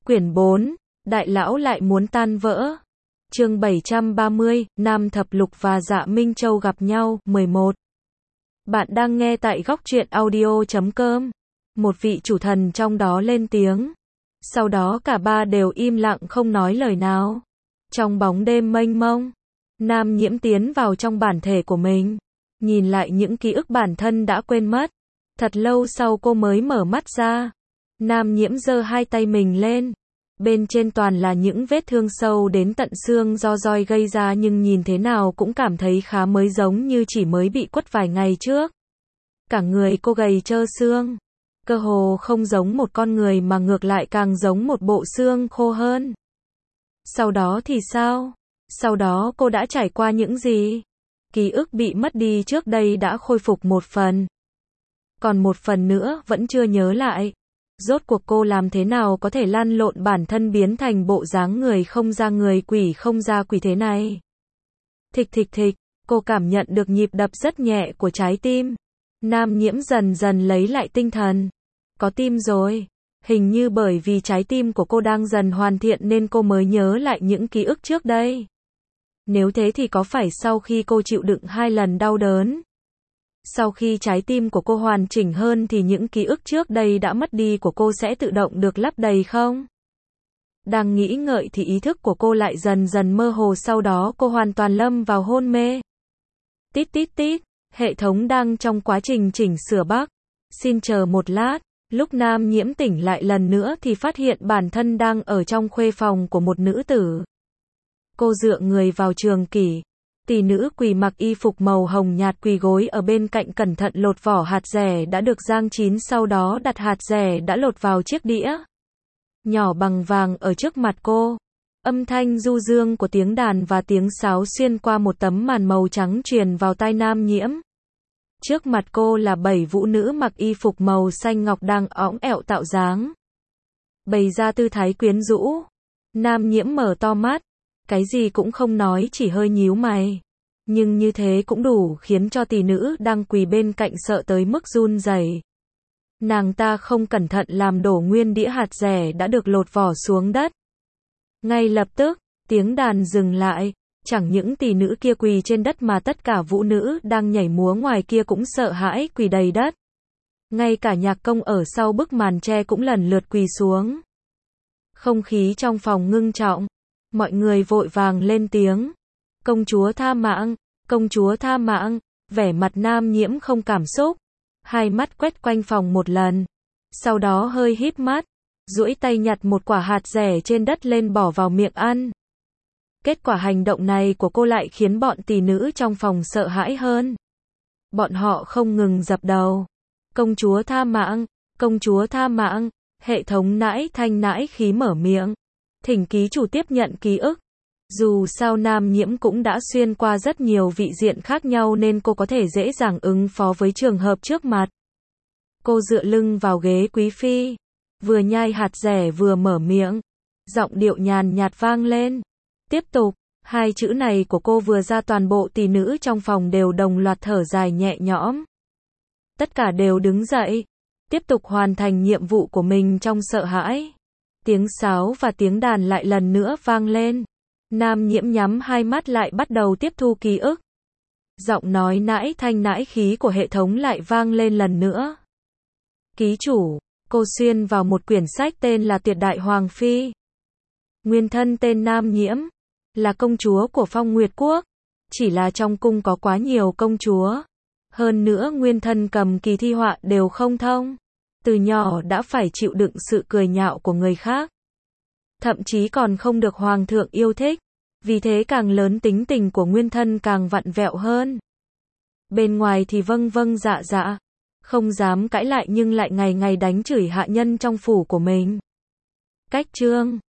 Quyển 4, Đại lão lại muốn tan vỡ. Chương 730, Nam Thập Lục và Dạ Minh Châu gặp nhau, 11. Bạn đang nghe tại góc truyện audio.com. Một vị chủ thần trong đó lên tiếng. Sau đó cả ba đều im lặng không nói lời nào. Trong bóng đêm mênh mông, Nam Nhiễm tiến vào trong bản thể của mình. Nhìn lại những ký ức bản thân đã quên mất. Thật lâu sau cô mới mở mắt ra. Nam Nhiễm giơ hai tay mình lên. Bên trên toàn là những vết thương sâu đến tận xương do roi gây ra, nhưng nhìn thế nào cũng cảm thấy khá mới, giống như chỉ mới bị quất vài ngày trước. Cả người cô gầy trơ xương. Cơ hồ không giống một con người mà ngược lại càng giống một bộ xương khô hơn. Sau đó thì sao? Sau đó cô đã trải qua những gì? Ký ức bị mất đi trước đây đã khôi phục một phần. Còn một phần nữa vẫn chưa nhớ lại. Rốt cuộc cô làm thế nào có thể lăn lộn bản thân biến thành bộ dáng người không ra người, quỷ không ra quỷ thế này? Thịch thịch thịch, cô cảm nhận được nhịp đập rất nhẹ của trái tim. Nam Nhiễm dần dần lấy lại tinh thần. Có tim rồi. Hình như bởi vì trái tim của cô đang dần hoàn thiện nên cô mới nhớ lại những ký ức trước đây. Nếu thế thì có phải sau khi cô chịu đựng 2 lần đau đớn, sau khi trái tim của cô hoàn chỉnh hơn thì những ký ức trước đây đã mất đi của cô sẽ tự động được lấp đầy không? Đang nghĩ ngợi thì ý thức của cô lại dần dần mơ hồ, sau đó cô hoàn toàn lâm vào hôn mê. Tít tít tít, hệ thống đang trong quá trình chỉnh sửa bug. Xin chờ một lát. Lúc Nam Nhiễm tỉnh lại lần nữa thì phát hiện bản thân đang ở trong khuê phòng của một nữ tử. Cô dựa người vào trường kỷ. Tỷ nữ quỳ mặc y phục màu hồng nhạt quỳ gối ở bên cạnh, cẩn thận lột vỏ hạt dẻ đã được rang chín, sau đó đặt hạt dẻ đã lột vào chiếc đĩa nhỏ bằng vàng ở trước mặt cô. Âm thanh du dương của tiếng đàn và tiếng sáo xuyên qua một tấm màn màu trắng truyền vào tai Nam Nhiễm. Trước mặt cô là 7 vũ nữ mặc y phục màu xanh ngọc đang õng ẹo tạo dáng, bày ra tư thái quyến rũ. Nam Nhiễm mở to mắt, cái gì cũng không nói, chỉ hơi nhíu mày. Nhưng như thế cũng đủ khiến cho tỷ nữ đang quỳ bên cạnh sợ tới mức run rẩy. Nàng ta không cẩn thận làm đổ nguyên đĩa hạt dẻ đã được lột vỏ xuống đất. Ngay lập tức, tiếng đàn dừng lại. Chẳng những tỷ nữ kia quỳ trên đất mà tất cả vũ nữ đang nhảy múa ngoài kia cũng sợ hãi quỳ đầy đất. Ngay cả nhạc công ở sau bức màn tre cũng lần lượt quỳ xuống. Không khí trong phòng ngưng trọng. Mọi người vội vàng lên tiếng. Công chúa tha mạng, công chúa tha mạng. Vẻ mặt Nam Nhiễm không cảm xúc. Hai mắt quét quanh phòng một lần. Sau đó hơi híp mắt. Duỗi tay nhặt một quả hạt dẻ trên đất lên bỏ vào miệng ăn. Kết quả hành động này của cô lại khiến bọn tỷ nữ trong phòng sợ hãi hơn. Bọn họ không ngừng dập đầu. Công chúa tha mạng, công chúa tha mạng. Hệ thống nãi thanh nãi khí mở miệng. Thỉnh ký chủ tiếp nhận ký ức. Dù sao Nam Nhiễm cũng đã xuyên qua rất nhiều vị diện khác nhau nên cô có thể dễ dàng ứng phó với trường hợp trước mặt. Cô dựa lưng vào ghế quý phi, vừa nhai hạt dẻ vừa mở miệng. Giọng điệu nhàn nhạt vang lên. Tiếp tục, hai chữ này của cô vừa ra, toàn bộ tỷ nữ trong phòng đều đồng loạt thở dài nhẹ nhõm. Tất cả đều đứng dậy, tiếp tục hoàn thành nhiệm vụ của mình trong sợ hãi. Tiếng sáo và tiếng đàn lại lần nữa vang lên. Nam Nhiễm nhắm hai mắt lại bắt đầu tiếp thu ký ức. Giọng nói nãi thanh nãi khí của hệ thống lại vang lên lần nữa. Ký chủ, cô xuyên vào một quyển sách tên là Tuyệt Đại Hoàng Phi. Nguyên thân tên Nam Nhiễm, là công chúa của Phong Nguyệt Quốc. Chỉ là trong cung có quá nhiều công chúa. Hơn nữa nguyên thân cầm kỳ thi họa đều không thông. Từ nhỏ đã phải chịu đựng sự cười nhạo của người khác. Thậm chí còn không được hoàng thượng yêu thích. Vì thế càng lớn tính tình của nguyên thân càng vặn vẹo hơn. Bên ngoài thì vâng vâng dạ dạ. Không dám cãi lại nhưng lại ngày ngày đánh chửi hạ nhân trong phủ của mình. Cách chương